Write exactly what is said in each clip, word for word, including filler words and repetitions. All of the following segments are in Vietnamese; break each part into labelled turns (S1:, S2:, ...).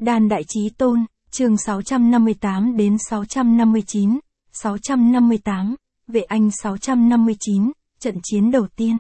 S1: Đan Đại Chí Tôn, chương sáu trăm năm mươi tám đến sáu trăm năm mươi chín, sáu trăm năm mươi tám, Vệ Anh sáu trăm năm mươi chín, trận chiến đầu tiên.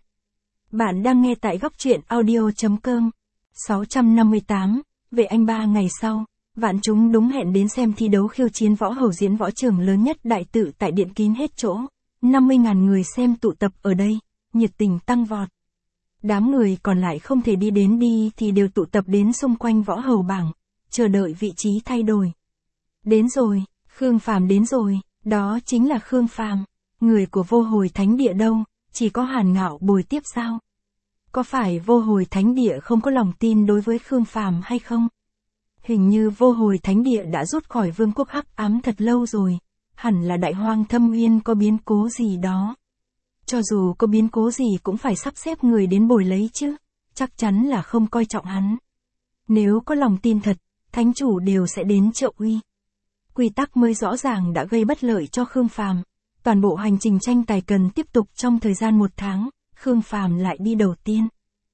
S1: Bạn đang nghe tại góc truyện audio.com. sáu trăm năm mươi tám, Vệ Anh ba ngày sau, vạn chúng đúng hẹn đến xem thi đấu khiêu chiến võ hầu diễn võ trường lớn nhất đại tự tại điện kín hết chỗ. năm mươi nghìn người xem tụ tập ở đây, nhiệt tình tăng vọt. Đám người còn lại không thể đi đến đi thì đều tụ tập đến xung quanh võ hầu bảng, chờ đợi vị trí thay đổi. Đến rồi, Khương Phàm đến rồi, đó chính là Khương Phàm, người của Vô Hồi Thánh Địa đâu, chỉ có Hàn Ngạo bồi tiếp sao? Có phải Vô Hồi Thánh Địa không có lòng tin đối với Khương Phàm hay không? Hình như Vô Hồi Thánh Địa đã rút khỏi vương quốc hắc ám thật lâu rồi, hẳn là Đại Hoang Thâm Uyên có biến cố gì đó. Cho dù có biến cố gì cũng phải sắp xếp người đến bồi lấy chứ, chắc chắn là không coi trọng hắn. Nếu có lòng tin thật, thánh chủ đều sẽ đến trợ uy. Quy tắc mới rõ ràng đã gây bất lợi cho Khương Phàm, toàn bộ hành trình tranh tài cần tiếp tục trong thời gian một tháng, Khương Phàm lại đi đầu tiên.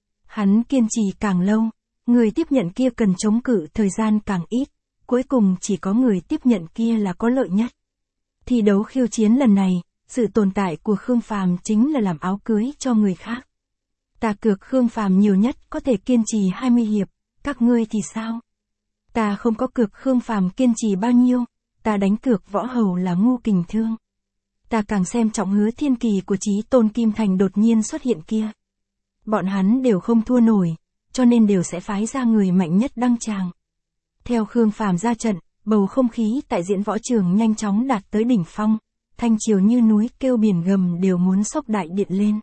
S1: Hắn kiên trì càng lâu, người tiếp nhận kia cần chống cự thời gian càng ít, cuối cùng chỉ có người tiếp nhận kia là có lợi nhất. Thi đấu khiêu chiến lần này, sự tồn tại của Khương Phàm chính là làm áo cưới cho người khác. Ta cược Khương Phàm nhiều nhất có thể kiên trì hai mươi hiệp, các ngươi thì sao? Ta không có cược Khương Phàm kiên trì bao nhiêu, ta đánh cược võ hầu là ngu kình thương. Ta càng xem trọng Hứa Thiên Kỳ của Chí Tôn Kim Thành đột nhiên xuất hiện kia. Bọn hắn đều không thua nổi, cho nên đều sẽ phái ra người mạnh nhất đăng tràng. Theo Khương Phàm ra trận, bầu không khí tại diễn võ trường nhanh chóng đạt tới đỉnh phong, thanh triều như núi kêu biển gầm đều muốn xốc đại điện lên.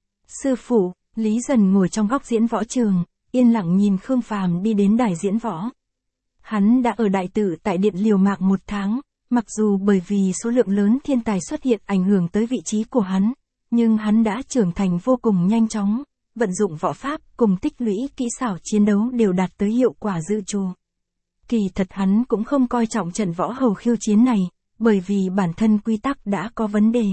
S1: Sư phụ, Lý Dần ngồi trong góc diễn võ trường, yên lặng nhìn Khương Phàm đi đến đài diễn võ. Hắn đã ở đại tự tại điện liều mạng một tháng, mặc dù bởi vì số lượng lớn thiên tài xuất hiện ảnh hưởng tới vị trí của hắn, nhưng hắn đã trưởng thành vô cùng nhanh chóng, vận dụng võ pháp cùng tích lũy kỹ xảo chiến đấu đều đạt tới hiệu quả dự trù. Kỳ thật hắn cũng không coi trọng trận võ hầu khiêu chiến này, bởi vì bản thân quy tắc đã có vấn đề.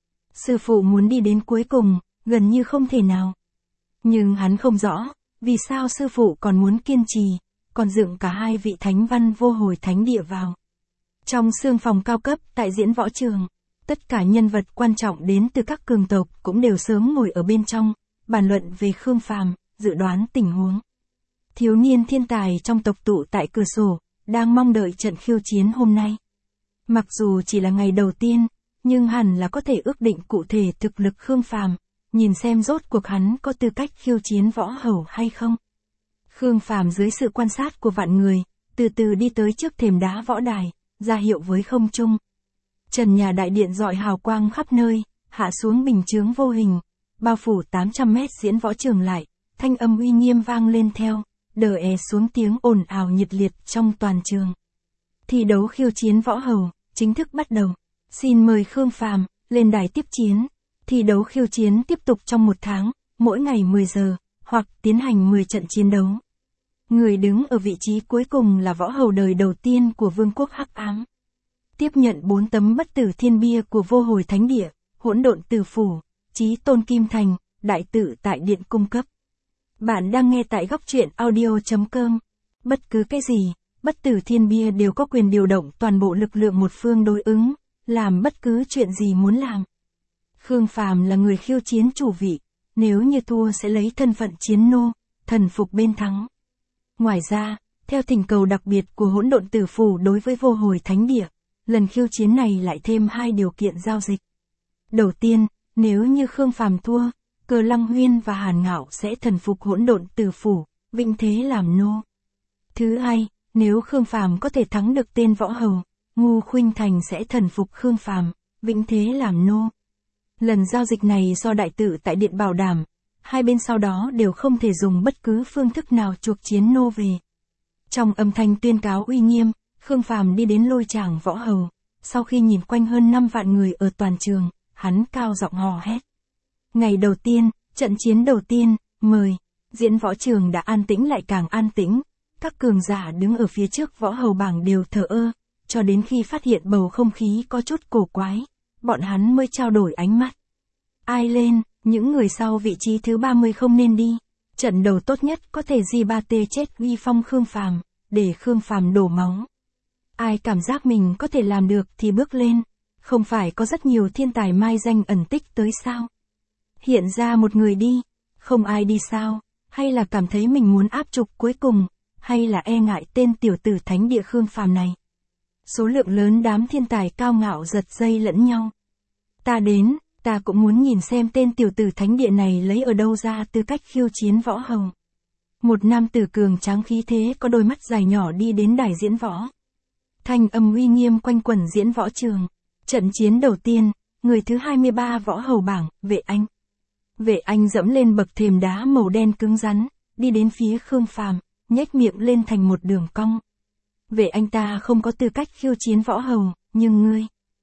S1: Sư phụ muốn đi đến cuối cùng, gần như không thể nào. Nhưng hắn không rõ, vì sao sư phụ còn muốn kiên trì, còn dựng cả hai vị thánh văn Vô Hồi Thánh Địa vào. Trong xương phòng cao cấp tại diễn võ trường, tất cả nhân vật quan trọng đến từ các cường tộc cũng đều sớm ngồi ở bên trong, bàn luận về Khương Phàm, dự đoán tình huống. Thiếu niên thiên tài trong tộc tụ tại cửa sổ, đang mong đợi trận khiêu chiến hôm nay. Mặc dù chỉ là ngày đầu tiên, nhưng hẳn là có thể ước định cụ thể thực lực Khương Phàm, nhìn xem rốt cuộc hắn có tư cách khiêu chiến võ hầu hay không. Khương Phàm dưới sự quan sát của vạn người, từ từ đi tới trước thềm đá võ đài, ra hiệu với không trung. Trần nhà đại điện rọi hào quang khắp nơi, hạ xuống bình chướng vô hình, bao phủ tám trăm mét diễn võ trường lại, thanh âm uy nghiêm vang lên theo, đờ è xuống tiếng ồn ào nhiệt liệt trong toàn trường. Thi đấu khiêu chiến võ hầu, chính thức bắt đầu. Xin mời Khương Phàm lên đài tiếp chiến. Thi đấu khiêu chiến tiếp tục trong một tháng, mỗi ngày mười giờ, hoặc tiến hành mười trận chiến đấu. Người đứng ở vị trí cuối cùng là võ hầu đời đầu tiên của vương quốc hắc ám. Tiếp nhận bốn tấm bất tử thiên bia của Vô Hồi Thánh Địa, Hỗn Độn Tử Phủ, Chí Tôn Kim Thành, đại tự tại điện cung cấp. Bạn đang nghe tại góc truyện audio.com. Bất cứ cái gì, bất tử thiên bia đều có quyền điều động toàn bộ lực lượng một phương đối ứng, làm bất cứ chuyện gì muốn làm. Khương Phàm là người khiêu chiến chủ vị, nếu như thua sẽ lấy thân phận chiến nô, thần phục bên thắng. Ngoài ra, theo thỉnh cầu đặc biệt của Hỗn Độn Tử Phủ đối với Vô Hồi Thánh Địa, lần khiêu chiến này lại thêm hai điều kiện giao dịch. Đầu tiên, nếu như Khương Phàm thua, Cờ Lăng Huyên và Hàn Ngạo sẽ thần phục Hỗn Độn Tử Phủ, vinh thế làm nô. Thứ hai, nếu Khương Phàm có thể thắng được tên võ hầu, Ngu Khuynh Thành sẽ thần phục Khương Phàm, vĩnh thế làm nô. Lần giao dịch này do đại tự tại điện bảo đảm, hai bên sau đó đều không thể dùng bất cứ phương thức nào chuộc chiến nô về. Trong âm thanh tuyên cáo uy nghiêm, Khương Phàm đi đến lôi tràng võ hầu, sau khi nhìn quanh hơn năm vạn người ở toàn trường, hắn cao giọng hò hét. Ngày đầu tiên, trận chiến đầu tiên, mời. Diễn võ trường đã an tĩnh lại càng an tĩnh, các cường giả đứng ở phía trước võ hầu bảng đều thờ ơ, cho đến khi phát hiện bầu không khí có chút cổ quái, bọn hắn mới trao đổi ánh mắt. Ai lên, những người sau vị trí thứ ba mươi không nên đi. Trận đầu tốt nhất có thể gi ba tê chết uy phong Khương Phàm, để Khương Phàm đổ máu. Ai cảm giác mình có thể làm được thì bước lên, không phải có rất nhiều thiên tài mai danh ẩn tích tới sao? Hiện ra một người đi, không ai đi sao, hay là cảm thấy mình muốn áp trục cuối cùng, hay là e ngại tên tiểu tử thánh địa Khương Phàm này. Số lượng lớn đám thiên tài cao ngạo giật dây lẫn nhau. Ta đến, ta cũng muốn nhìn xem tên tiểu tử thánh địa này lấy ở đâu ra tư cách khiêu chiến võ hầu. Một nam tử cường tráng khí thế có đôi mắt dài nhỏ đi đến đài diễn võ. Thanh âm uy nghiêm quanh quẩn diễn võ trường. Trận chiến đầu tiên, người thứ hai mươi ba võ hầu bảng, Vệ Anh. Vệ Anh dẫm lên bậc thềm đá màu đen cứng rắn, đi đến phía Khương Phàm, nhếch miệng lên thành một đường cong. Vệ Anh ta không có tư cách khiêu chiến võ hầu, nhưng ngươi...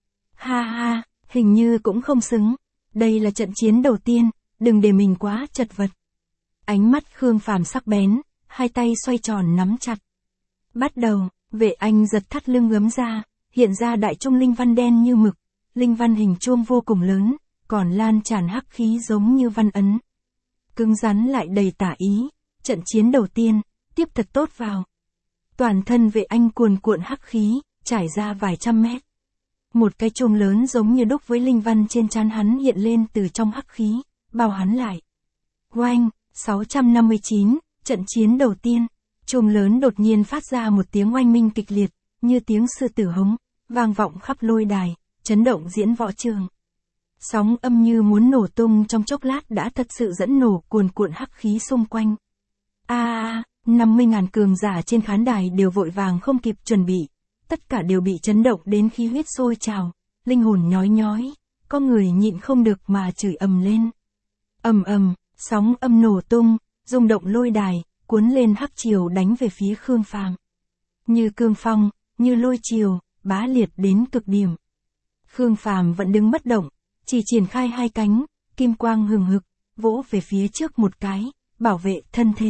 S1: Ha ha, hình như cũng không xứng. Đây là trận chiến đầu tiên, đừng để mình quá chật vật. Ánh mắt Khương Phàm sắc bén, hai tay xoay tròn nắm chặt. Bắt đầu, Vệ Anh giật thắt lưng gấm ra, hiện ra đại trung linh văn đen như mực, linh văn hình chuông vô cùng lớn, còn lan tràn hắc khí giống như văn ấn. Cứng rắn lại đầy tả ý, trận chiến đầu tiên, tiếp thật tốt vào. Toàn thân Vệ Anh cuồn cuộn hắc khí, trải ra vài trăm mét. Một cái chuông lớn giống như đúc với linh văn trên trán hắn hiện lên từ trong hắc khí, bao hắn lại. Oanh, sáu trăm năm mươi chín, trận chiến đầu tiên, chuông lớn đột nhiên phát ra một tiếng oanh minh kịch liệt, như tiếng sư tử hống, vang vọng khắp lôi đài, chấn động diễn võ trường. Sóng âm như muốn nổ tung trong chốc lát đã thật sự dẫn nổ cuồn cuộn hắc khí xung quanh. A a, năm mươi ngàn cường giả trên khán đài đều vội vàng không kịp chuẩn bị, tất cả đều bị chấn động đến khí huyết sôi trào, linh hồn nhói nhói, có người nhịn không được mà chửi ầm lên. Ầm ầm, sóng âm nổ tung, rung động lôi đài, cuốn lên hắc triều đánh về phía Khương Phàm. Như cương phong, như lôi triều, bá liệt đến cực điểm. Khương Phàm vẫn đứng bất động, chỉ triển khai hai cánh, kim quang hừng hực, vỗ về phía trước một cái, bảo vệ thân thể.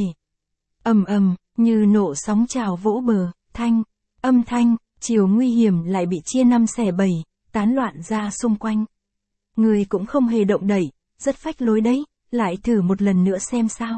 S1: Ầm ầm, như nộ sóng trào vỗ bờ, thanh, âm thanh, chiều nguy hiểm lại bị chia năm xẻ bảy, tán loạn ra xung quanh. Người cũng không hề động đậy, rất phách lối đấy, lại thử một lần nữa xem sao.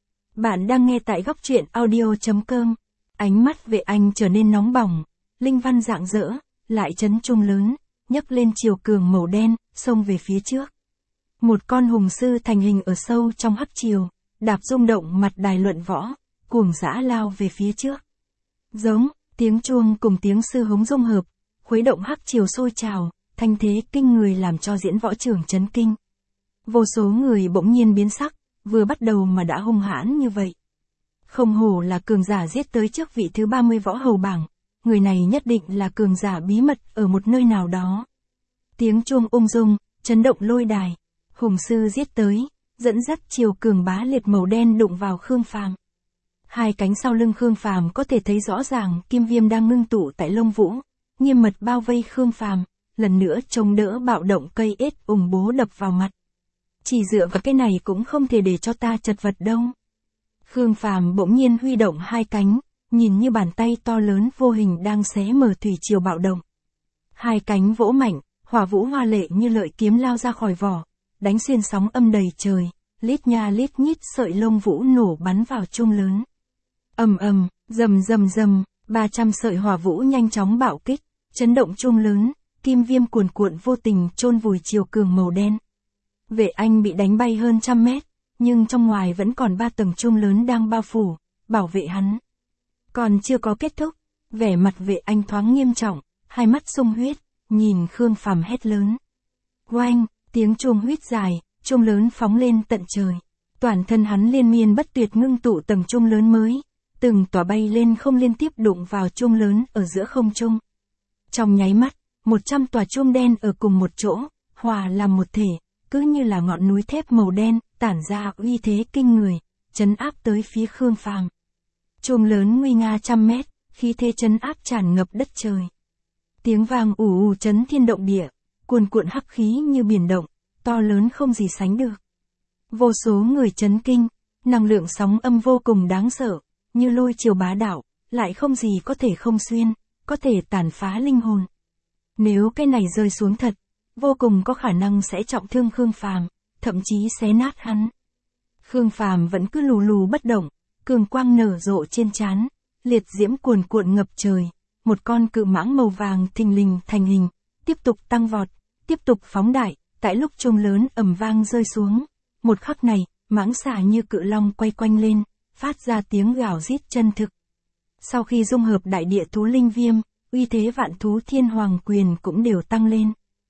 S1: Bạn đang nghe tại góc truyện audio chấm com. Ánh mắt Vệ Anh trở nên nóng bỏng, linh văn rạng rỡ, lại chấn chuông lớn, nhấc lên chiều cường màu đen, xông về phía trước. Một con hùng sư thành hình ở sâu trong hắc triều, đạp rung động mặt đài luận võ, cuồng dã lao về phía trước. Giống, tiếng chuông cùng tiếng sư hống dung hợp, khuấy động hắc triều sôi trào, thanh thế kinh người làm cho diễn võ trường chấn kinh. Vô số người bỗng nhiên biến sắc, vừa bắt đầu mà đã hung hãn như vậy. Không hổ là cường giả giết tới trước vị thứ ba mươi võ hầu bảng, người này nhất định là cường giả bí mật ở một nơi nào đó. Tiếng chuông ung dung, chấn động lôi đài, hùng sư giết tới, dẫn dắt chiều cường bá liệt màu đen đụng vào Khương Phàm. Hai cánh sau lưng Khương Phàm có thể thấy rõ ràng kim viêm đang ngưng tụ tại lông vũ, nghiêm mật bao vây Khương Phàm, lần nữa chống đỡ bạo động cây ết ủng bố đập vào mặt. Chỉ dựa vào cái này cũng không thể để cho ta chật vật đâu. Khương Phàm bỗng nhiên huy động hai cánh, nhìn như bàn tay to lớn vô hình đang xé mở thủy triều bạo động. Hai cánh vỗ mạnh, hỏa vũ hoa lệ như lợi kiếm lao ra khỏi vỏ, đánh xuyên sóng âm đầy trời, lít nha lít nhít sợi lông vũ nổ bắn vào chuông lớn. Ầm ầm, rầm rầm rầm, ba trăm sợi hỏa vũ nhanh chóng bạo kích, chấn động chuông lớn, kim viêm cuồn cuộn vô tình chôn vùi chiều cường màu đen. Vệ Anh bị đánh bay hơn trăm mét, nhưng trong ngoài vẫn còn ba tầng chuông lớn đang bao phủ, bảo vệ hắn. Còn chưa có kết thúc, vẻ mặt Vệ Anh thoáng nghiêm trọng, hai mắt sung huyết, nhìn Khương Phàm hét lớn. Oanh, tiếng chuông huyết dài, chuông lớn phóng lên tận trời. Toàn thân hắn liên miên bất tuyệt ngưng tụ tầng chuông lớn mới, từng tỏa bay lên không liên tiếp đụng vào chuông lớn ở giữa không trung. Trong nháy mắt, một trăm tòa chuông đen ở cùng một chỗ, hòa làm một thể, cứ như là ngọn núi thép màu đen, tản ra uy thế kinh người, chấn áp tới phía Khương Phàm. Chuông lớn nguy nga trăm mét, khí thế chấn áp tràn ngập đất trời. Tiếng vang ù ù chấn thiên động địa, cuồn cuộn hắc khí như biển động, to lớn không gì sánh được. Vô số người chấn kinh, năng lượng sóng âm vô cùng đáng sợ, như lôi triều bá đạo, lại không gì có thể không xuyên, có thể tàn phá linh hồn. Nếu cái này rơi xuống thật, vô cùng có khả năng sẽ trọng thương Khương Phàm, thậm chí xé nát hắn. Khương Phàm vẫn cứ lù lù bất động, cường quang nở rộ trên trán, liệt diễm cuồn cuộn ngập trời, một con cự mãng màu vàng thình lình thành hình, tiếp tục tăng vọt, tiếp tục phóng đại, tại lúc chuông lớn ầm vang rơi xuống, một khắc này, mãng xà như cự long quay quanh lên, phát ra tiếng gào rít chân thực. Sau khi dung hợp đại địa thú linh viêm, uy thế vạn thú thiên hoàng quyền cũng đều tăng lên.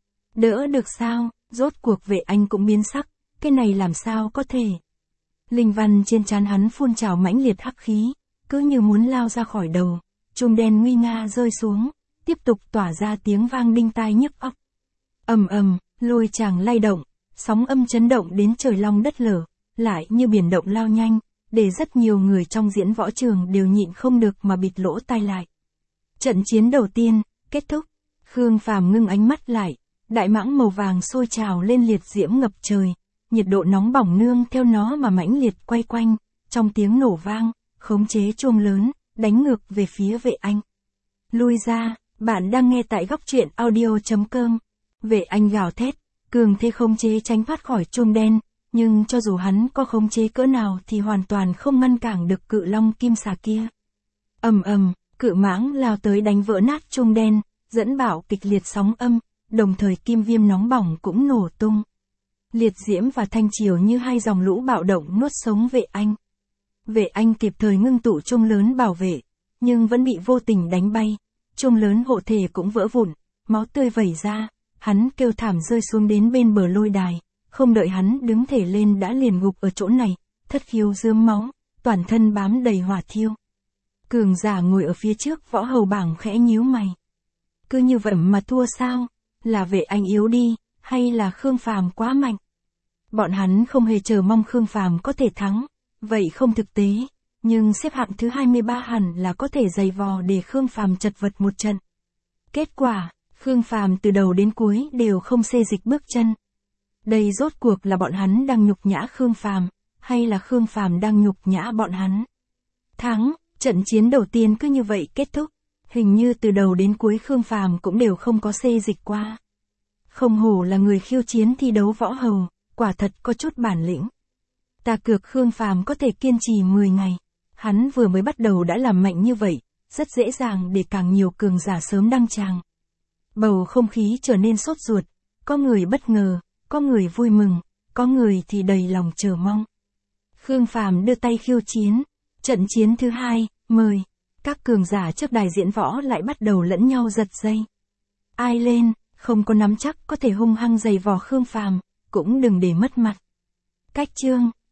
S1: Đỡ được sao, rốt cuộc Vệ Anh cũng biến sắc, cái này làm sao có thể. Linh văn trên trán hắn phun trào mãnh liệt hắc khí, cứ như muốn lao ra khỏi đầu, chùm đen nguy nga rơi xuống, tiếp tục tỏa ra tiếng vang đinh tai nhức óc. Ầm ầm, lôi tràng lay động, sóng âm chấn động đến trời long đất lở, lại như biển động lao nhanh, để rất nhiều người trong diễn võ trường đều nhịn không được mà bịt lỗ tai lại. Trận chiến đầu tiên, kết thúc, Khương Phàm ngưng ánh mắt lại, đại mãng màu vàng sôi trào lên liệt diễm ngập trời, nhiệt độ nóng bỏng nương theo nó mà mãnh liệt quay quanh, trong tiếng nổ vang, khống chế chuông lớn, đánh ngược về phía Vệ Anh. Lui ra, bạn đang nghe tại góc truyện audio chấm com. Vệ Anh gào thét, cường thế khống chế tránh thoát khỏi chuông đen, nhưng cho dù hắn có khống chế cỡ nào thì hoàn toàn không ngăn cản được cự long kim xà kia. Ầm ầm, cự mãng lao tới đánh vỡ nát chuông đen, dẫn bạo kịch liệt sóng âm, đồng thời kim viêm nóng bỏng cũng nổ tung. Liệt diễm và thanh triều như hai dòng lũ bạo động nuốt sống Vệ Anh. Vệ Anh kịp thời ngưng tụ chuông lớn bảo vệ, nhưng vẫn bị vô tình đánh bay, chuông lớn hộ thể cũng vỡ vụn, máu tươi vẩy ra, hắn kêu thảm rơi xuống đến bên bờ lôi đài, không đợi hắn đứng thể lên đã liền gục ở chỗ này, thất khiếu rướm máu, toàn thân bám đầy hỏa thiêu. Cường giả ngồi ở phía trước võ hầu bảng khẽ nhíu mày. Cứ như vậy mà thua sao? Là Vệ Anh yếu đi, hay là Khương Phàm quá mạnh? Bọn hắn không hề chờ mong Khương Phàm có thể thắng, vậy không thực tế, nhưng xếp hạng thứ hai mươi ba hẳn là có thể giày vò để Khương Phàm chật vật một trận. Kết quả, Khương Phàm từ đầu đến cuối đều không xê dịch bước chân. Đây rốt cuộc là bọn hắn đang nhục nhã Khương Phàm, hay là Khương Phàm đang nhục nhã bọn hắn? Thắng, trận chiến đầu tiên cứ như vậy kết thúc, hình như từ đầu đến cuối Khương Phàm cũng đều không có xê dịch qua. Không hổ là người khiêu chiến thi đấu võ hầu, quả thật có chút bản lĩnh. Ta cược Khương Phàm có thể kiên trì mười ngày, hắn vừa mới bắt đầu đã làm mạnh như vậy, rất dễ dàng để càng nhiều cường giả sớm đăng tràng. Bầu không khí trở nên sốt ruột, có người bất ngờ, có người vui mừng, có người thì đầy lòng chờ mong. Khương Phàm đưa tay khiêu chiến, trận chiến thứ hai, mời, các cường giả trước đài diễn võ lại bắt đầu lẫn nhau giật dây. Ai lên, không có nắm chắc có thể hung hăng giày vò Khương Phàm, cũng đừng để mất mặt. Cách chương,